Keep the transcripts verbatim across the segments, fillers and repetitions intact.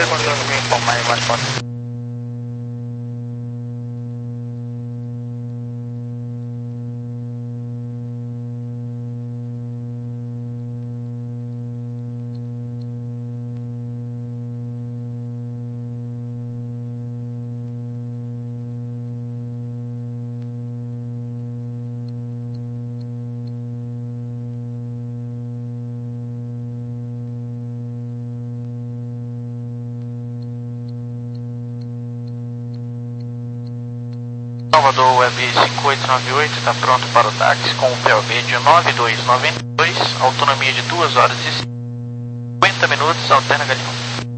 reportando me informar em mais pontos. Salvador Web cinco oito nove oito está pronto para o táxi com o P O B de nove dois nove dois, autonomia de duas horas e cinquenta minutos, alterna Galeão.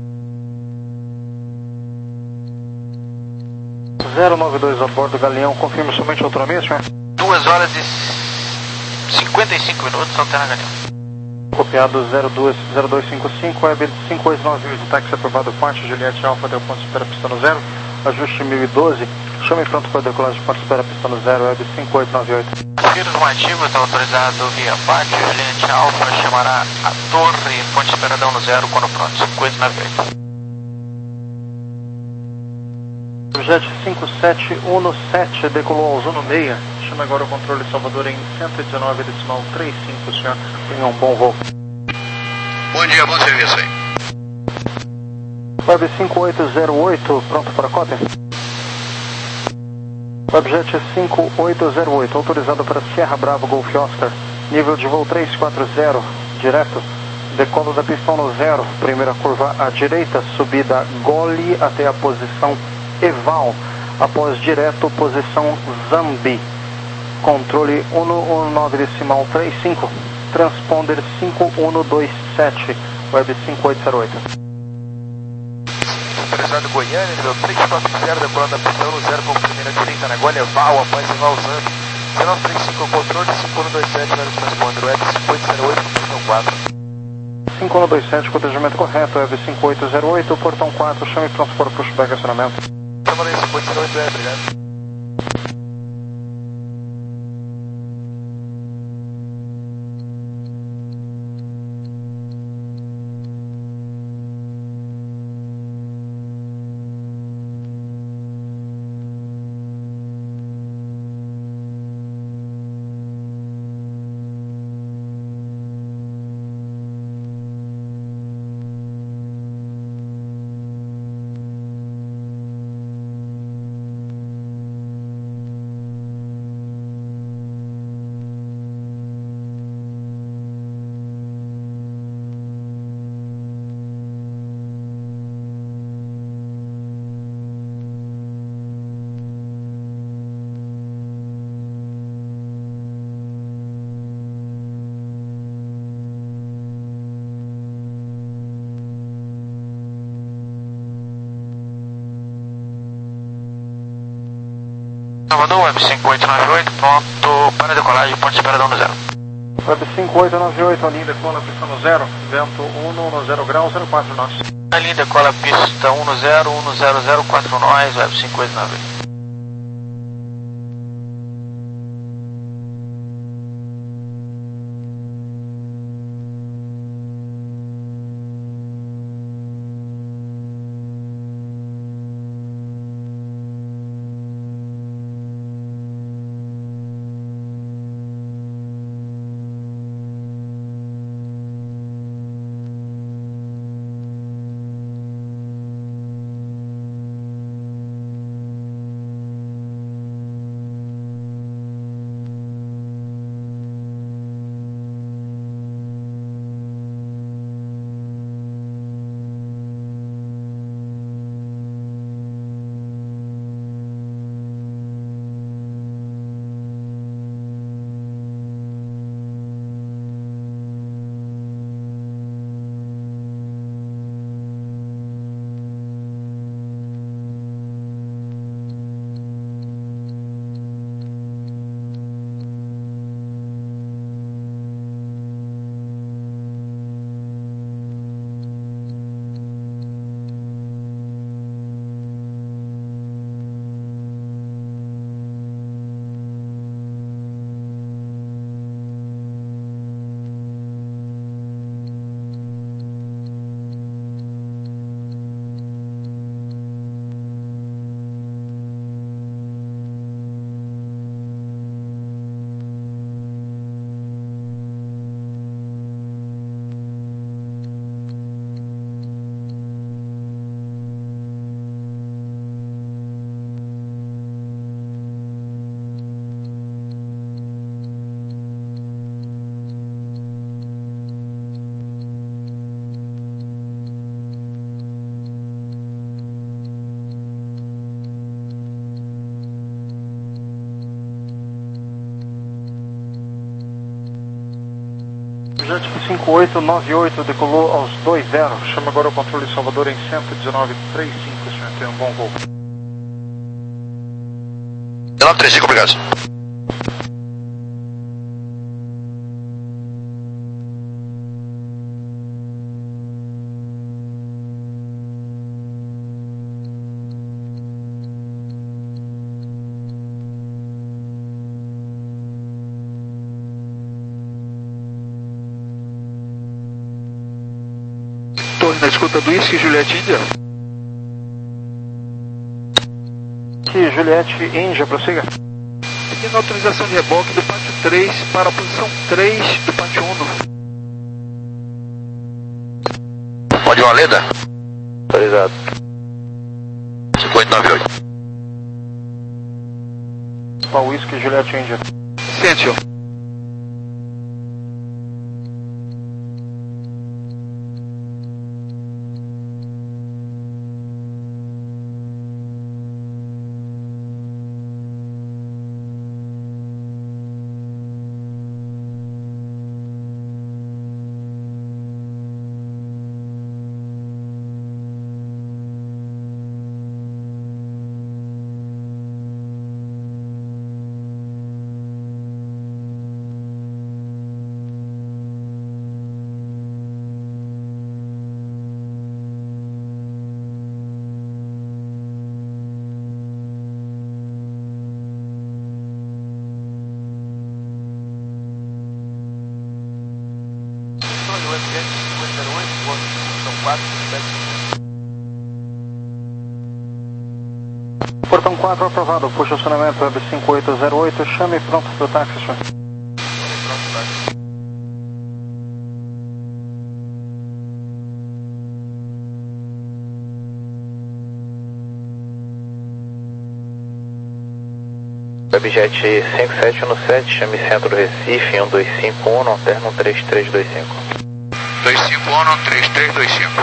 zero nove dois a bordo Galeão, confirma somente a autonomia, senhor? duas horas e cinquenta e cinco minutos, alterna Galeão. Copiado zero dois cinco cinco, Web cinco oito nove oito, táxi aprovado, Quat, Juliette Alfa, deu ponto de espera, pista no zero, ajuste mil e doze. Chame pronto para decolagem, ponto de espera, pista no zero, Web cinco oito nove oito. Passageiro normativo está autorizado via pátio, Juliette Alfa chamará a torre, ponto de espera no zero, quando pronto, cinco oito nove oito. Jet cinco sete um sete decolou ao Zuno seis, chama agora o controle Salvador em cento e dezenove, decimal trinta e cinco, senhor. Tenha um bom voo. Bom dia, bom serviço aí. Web cinco oito zero oito, pronto para cópia? Webjet cinco oito zero oito, autorizado para Sierra Bravo Golf Oscar, nível de voo três quatro zero, direto, decolo da pista no zero, primeira curva à direita, subida Gole até a posição Eval, após direto, posição Zambi, controle cento e dezenove decimal trinta e cinco, transponder cinco um dois sete, Web cinco oito zero oito. Autorizado Goiânia, nível três quatro zero, decolando da pista no zero com primeira direita na Gole Eval, após Eval Zambi, dezenove trinta e cinco, controle cinco um dois sete, Web transponder, Web cinco oito zero oito, portão quatro. cinco um dois sete, cotejamento correto, Web cinco oito zero oito, portão quatro, chame pronto para o pushback acionamento. Trabalhei cinco oito zero oito, é, obrigado. Salvador, Web cinco oito nove oito, pronto para decolagem, ponto de espera no zero. Web cinco oito nove oito, a linha decola, pista no zero, vento um no zero grau, zero quatro nós. A linha decola, pista um no zero, um no zero zero quatro nós, Web cinco oito nove oito. Jet cinco oito nove oito decolou aos dois zero. Chama agora o controle Salvador em cento e dezenove trinta e cinco, senhor. Tenha um bom voo. dezenove trinta e cinco, obrigado. Torre na escuta do Whisky Juliette Índia. Que Juliette Índia, prossiga. Pedindo autorização de reboque do pátio três para a posição três do pátio um. Pode uma lenda? Autorizado. cinco oito nove oito. Para o Whisky Juliette Índia. Sente-o. Portão quatro aprovado, puxa o acionamento web cinco oito zero oito, chame pronto para o táxi, senhor. Webjet cinco sete um sete, chame Centro Recife, um dois cinco um, alterno três três dois cinco. dois cinco um, três três dois cinco.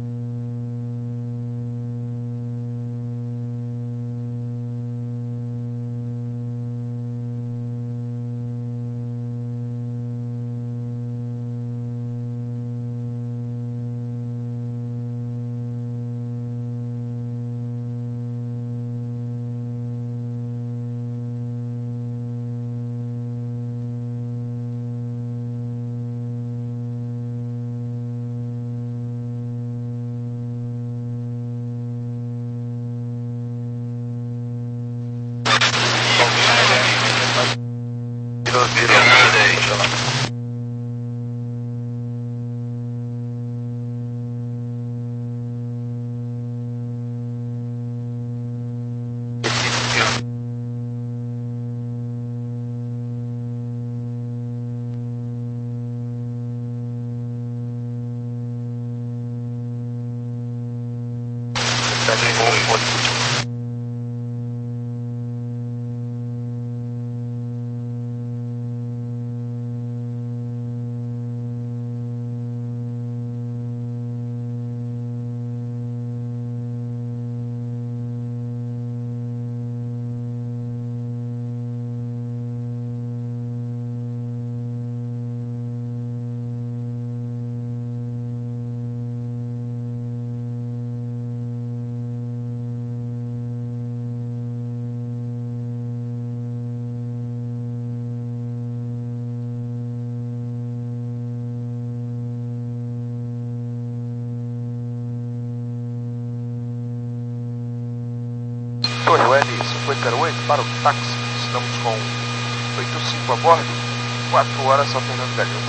Torre Web cinco oito zero oito para o táxi. Estamos com oito cinco a bordo, quatro horas só Fernando Galeão.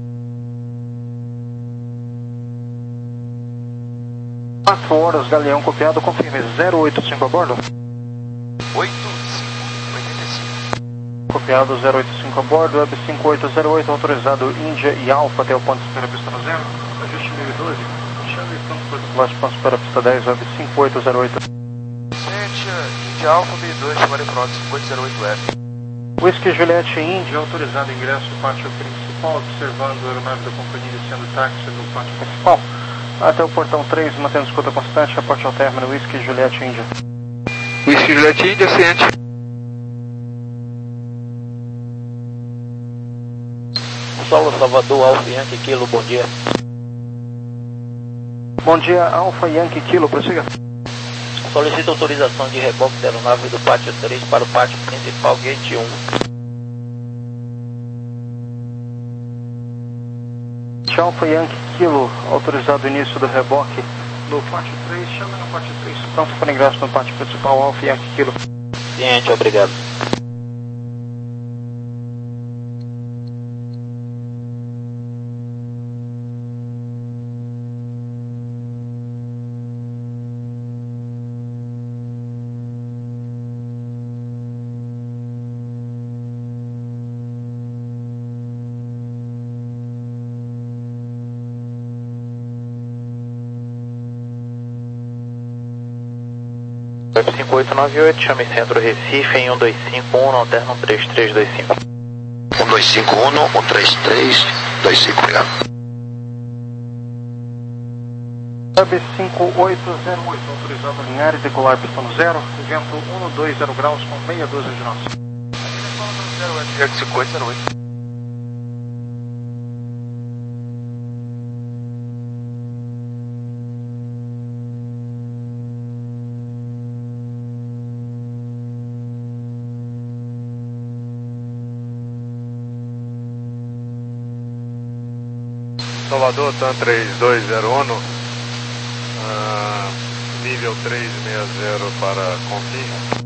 quatro horas, Galeão copiado, confirme zero oito cinco a bordo. oito cinco oitenta e cinco. Copiado zero oito cinco a bordo, web cinco oito zero oito, autorizado Índia e Alfa até o ponto de espera pista no zero. Ajuste mil e doze, chame pronto para o ponto de espera pista dez, web cinco oito zero oito. Índia Alfa mil e dois, chamar em frota cinco oito zero oito F. Whisky Juliette Índia, autorizado ingresso pátio principal, observando a aeronave da companhia iniciando táxi no pátio principal. Até o portão três, mantendo escuta constante, aporte ao término, Whisky Juliette Índia. Whisky Juliette Índia, ciente. Solo Salvador, Alfa Yankee Kilo, bom dia. Bom dia, Alfa Yankee Kilo, prossiga. Solicito autorização de reboque da aeronave do pátio três para o pátio principal, gate um. Alfa Yankee Kilo, autorizado o início do reboque no pátio três, chama no pátio três, pronto para ingresso no pátio principal, Alfa Yankee Kilo. Ciente, obrigado. Web cinco oito nove oito, chame Centro Recife em um dois cinco um, alterno três três dois cinco. um dois cinco um, um três três dois cinco, obrigado. Web cinco oito zero oito, autorizado a alinhar e decolar pistão zero, vento cento e vinte graus com meia dúzia de nós. zero F X cinco oito zero oito. Salvador, TAM três dois zero um, uh, nível trezentos e sessenta para Confins.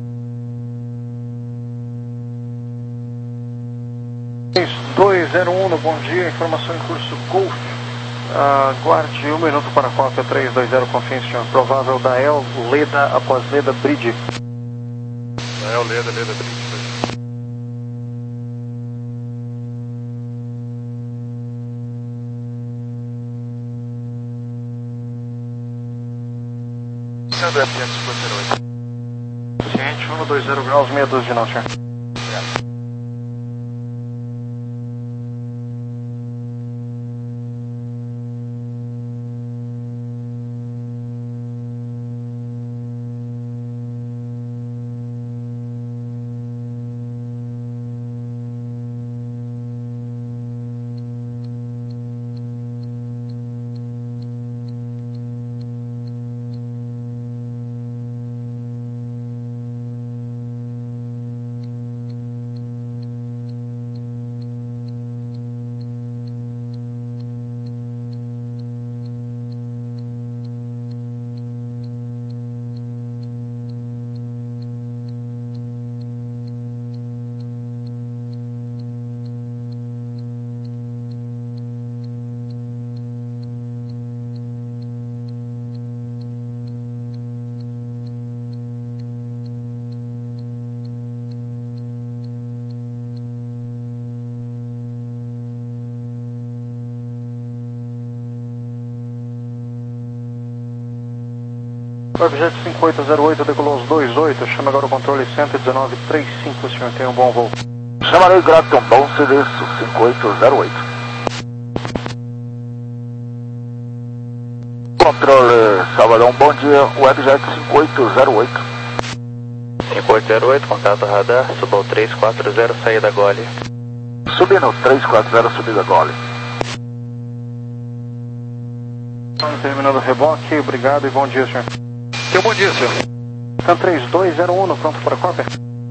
três dois zero um, bom dia, informação em curso Golf. Uh, guarde um minuto para a cópia três dois zero Confins, senhor. Provável da El Leda após Leda Bridge. Da El Leda, Leda Bridge. Do F X cinco zero oito. Ciente, cento e vinte graus, meia dúzia de não, senhor. Objeto cinco oito zero oito decolou aos dois oito, chama agora o controle cento e dezenove trinta e cinco, senhor, tenha um bom voo. Chamarei Graton Bom Serviço cinco oito zero oito. Controle Salvador, bom dia, Webjet cinco oito zero oito. cinco oito zero oito, contato radar, suba ao três quatro zero, saída Gole. Subindo três quatro zero, subida Gole. Terminando o reboque, obrigado e bom dia, senhor. Seu bom dia, senhor. TAM três dois zero um, pronto para a cópia?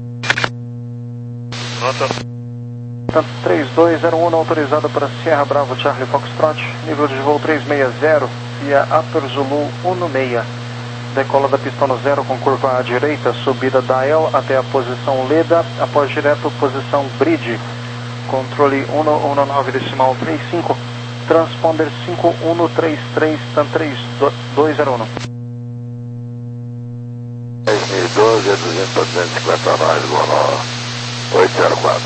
Nota. TAM três dois zero um, autorizado para Sierra Bravo Charlie Foxtrot, nível de voo trezentos e sessenta, via Upper Zulu um seis. Decola da pistão no zero com curva à direita, subida da El até a posição Leda, após direto posição Bridge. Controle cento e dezenove decimal trinta e cinco, transponder cinco um três três, TAM três dois zero um. dez mil e doze, duzentos e cinquenta nós, Bono oito zero quatro.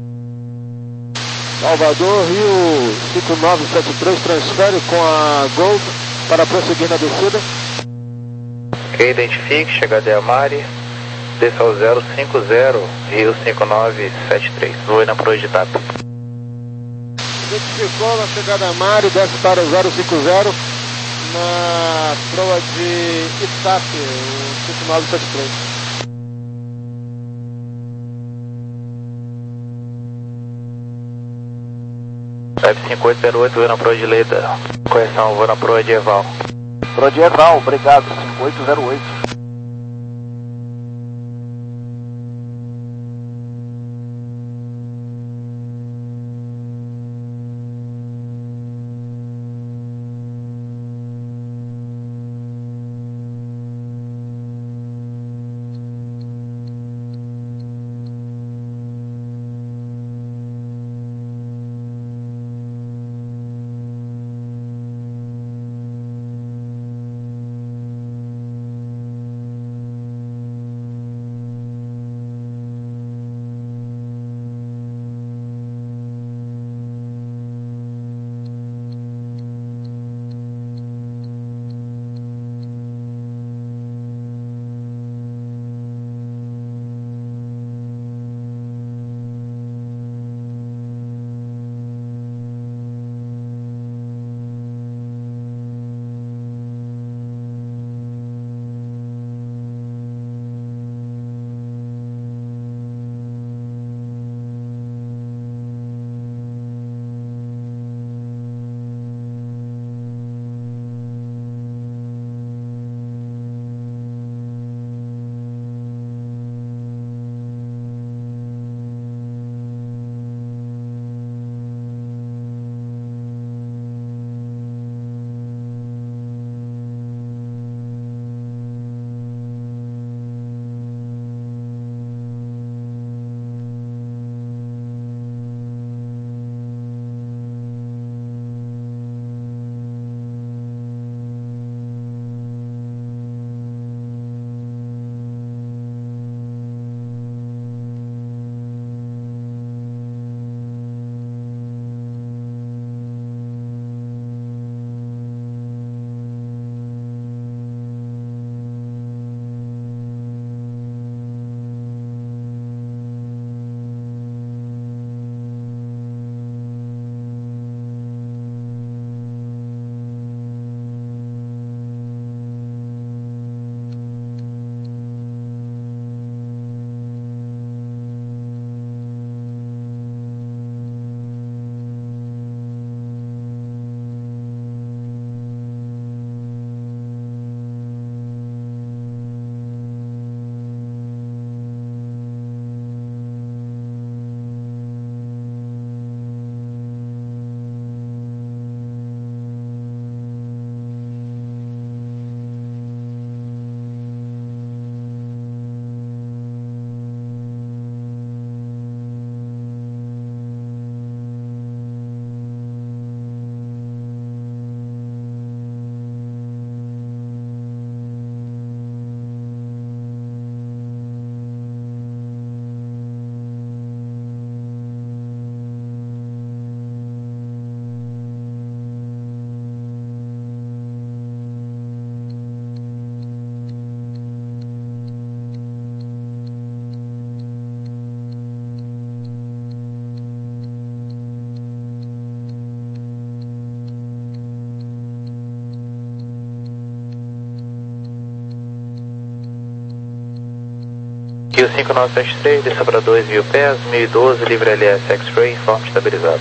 Salvador, Rio cinco nove sete três, transfere com a Gold para prosseguir na descida. Ok, identifique, chegada a Amari, desça ao zero cinco zero, Rio cinco nove sete três, voe na proa de TAP. Identificou na chegada a Mari, desce para o zero cinco zero na proa de Itap, o cinco nove sete três. Web cinco oito zero oito, vou na proa de Leda. Correção, vou na proa de Eval. Proa de Eval, obrigado, cinco oito zero oito. Rio cinco nove sete três, desça para dois mil pés, mil e doze, livre L S X-Ray, informe estabilizado.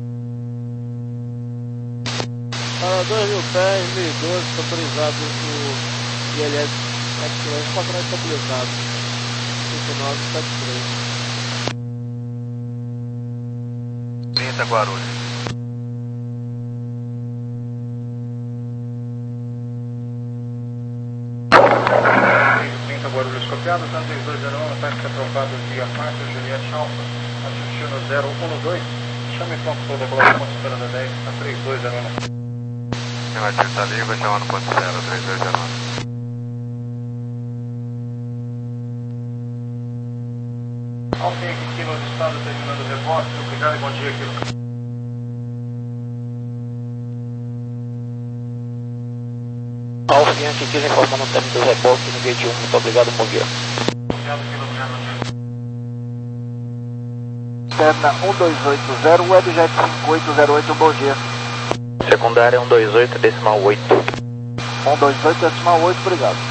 Para dois mil pés, mil e doze, autorizado o I L S X-Ray, quadrado estabilizado. cinco nove sete três. trinta Guarulhos. Guarulhos copiado, tá três dois zero um, ataque aprovado via Márcio Juliette Alfa, assistindo zero um dois, chame ponto toda a colaboração esperando a dez, a três dois zero um. Relativo tá livre, chamando ponto zero, três dois zero um. Alfa aqui no estado, terminando o reporte, obrigado e bom dia aqui no... Alfa Yankee aqui informando o término do reboque no gate um, muito obrigado, bom dia. Obrigado pelo dia. Terna um dois oito zero, Webjet cinco oito zero oito, bom dia. Secundária um dois oito, decimal oito. um dois oito, decimal oito, obrigado.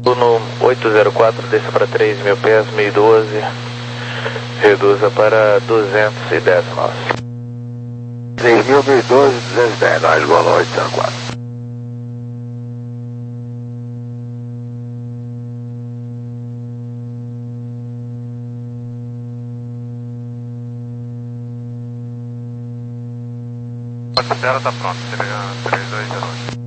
No oito zero quatro, desça para três mil pés, mil e doze, reduza para duzentos e dez nós. três mil, mil e doze, duzentos e dez, nós igual a oito zero quatro. A espera está pronta, três dois zero oito.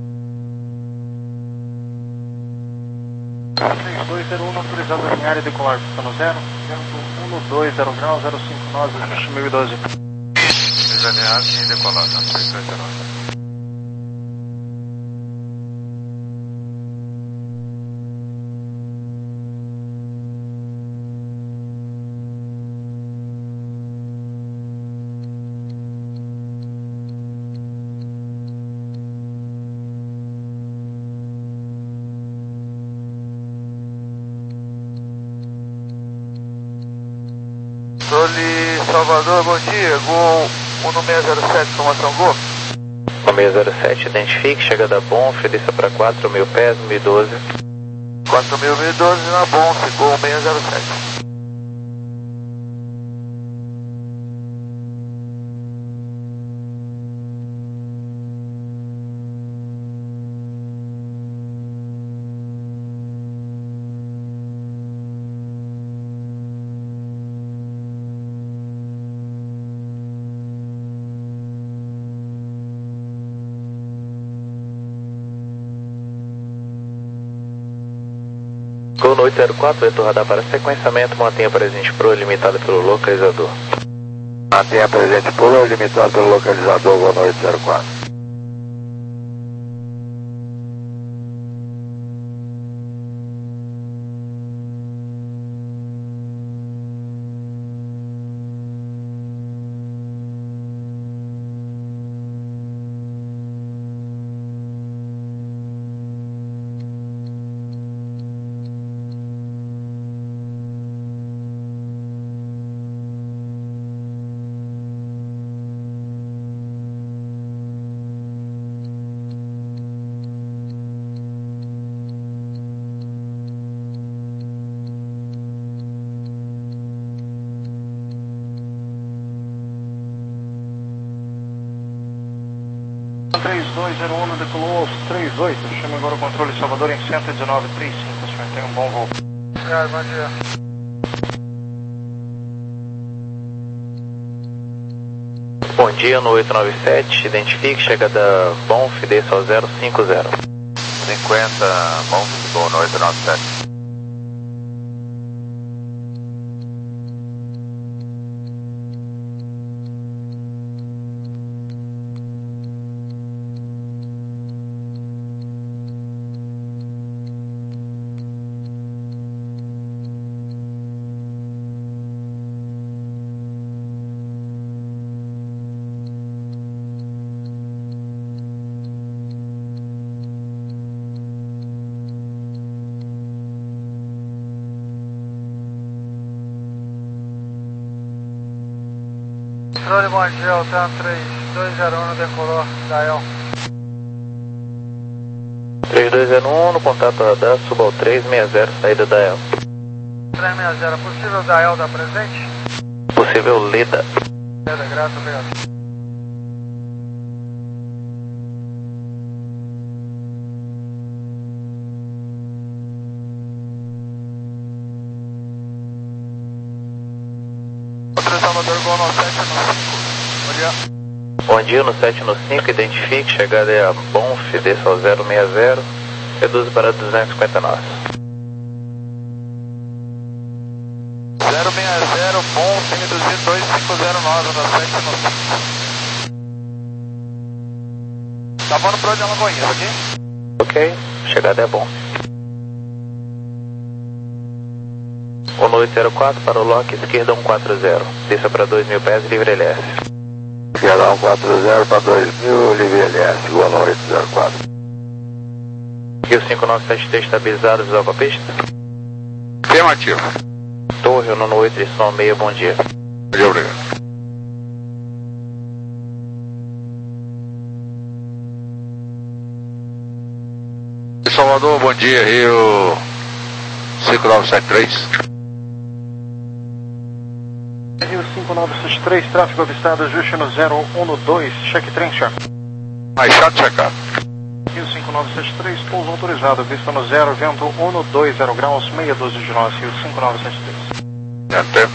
três dois zero um, autorizado em área decolar, pistão zero, vento um dois zero grau, zero cinco nove, mil e doze. Desalinhado e decolar, tá? três dois zero oito. Soli Salvador, bom dia, Gol um seis zero sete, formação Gol. um seis zero sete, identifique, chegada Bonf, desça para quatro mil pés, mil e doze. quatro mil, mil e doze na Bonf, Gol um seis zero sete. Gol no oito zero quatro, vetor radar para sequenciamento, mantenha presente pro limitado pelo localizador. Mantenha presente pro limitado pelo localizador, Gol no oito zero quatro. três dois zero um, decolou aos três oito, chama agora o controle Salvador em cento e dezenove trinta e cinco, senhor, tenha um bom voo. Obrigado, bom dia. Bom dia no oito nove sete, identifique, chegada Bonf, desça ao zero cinco zero. cinquenta, bom, Gol no oito nove sete. Controle Mondial, tá três dois zero um, decolou, Dael. três dois zero um, no contato radar, suba ao três seis zero, saída da El. três seis zero, possível Dael da presente? Possível Leda. Leda, graças, obrigado. Salvador, Gol no sete no cinco. Bom dia. Bom dia no sete no cinco, identifique, chegada é a Bonf, desça ao zero seis zero, reduza para duzentos e cinquenta nós. zero seis zero, Bonf, reduzir dois cinco zero nove no sete no cinco. Tá voando pro de Alagoinhas, ok? Ok, chegada é Bonf. um oito zero quatro para o lock, esquerda um quatro zero, desça para dois mil pés, livre L S. Esquerda um quatro zero para dois mil, livre L S, Gol no oito zero quatro. E o cinco nove sete T estabilizado, visual com a pista? Afirmativo. Torre, no oito de som meia, bom dia. Muito obrigado. Salvador, bom dia, Rio cinco nove sete três. Rio cinco nove sete três, tráfego avistado, ajuste no zero um dois, check trem, check. Mais chato checar. Rio cinco nove sete três, pouso autorizado, vista no zero, vento um dois zero graus, meia dúzia de nós, Rio cinco nove sete três. Até.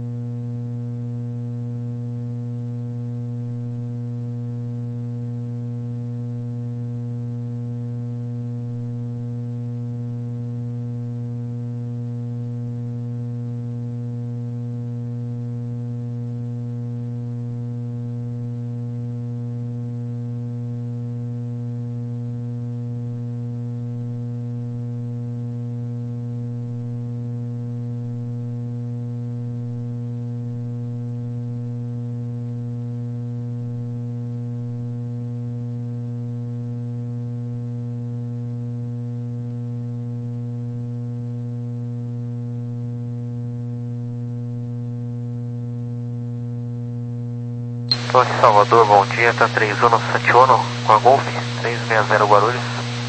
Torre Salvador, bom dia, tá três um sete um com a Golf, três seis zero Guarulhos.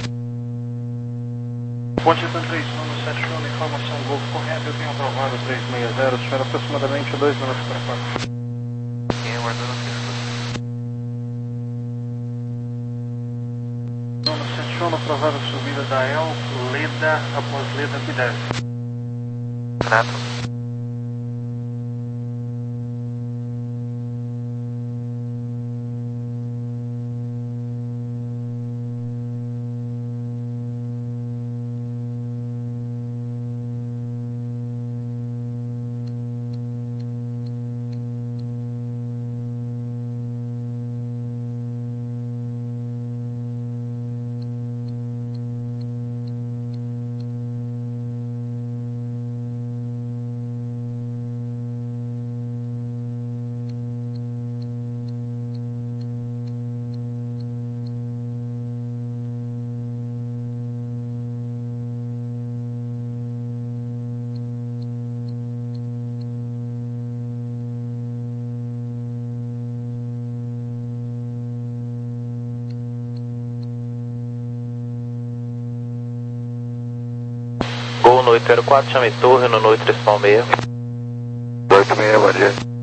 Ponte três um sete um, informação Golf correta, eu tenho aprovado três seis zero, espera aproximadamente dois minutos para quatro. E aguardando o texto. sete um, aprovada subida da El, Leda, após Leda, que deve. Trato. Gol no oito zero quatro, chame torre no oito três seis. oito seis, bom dia.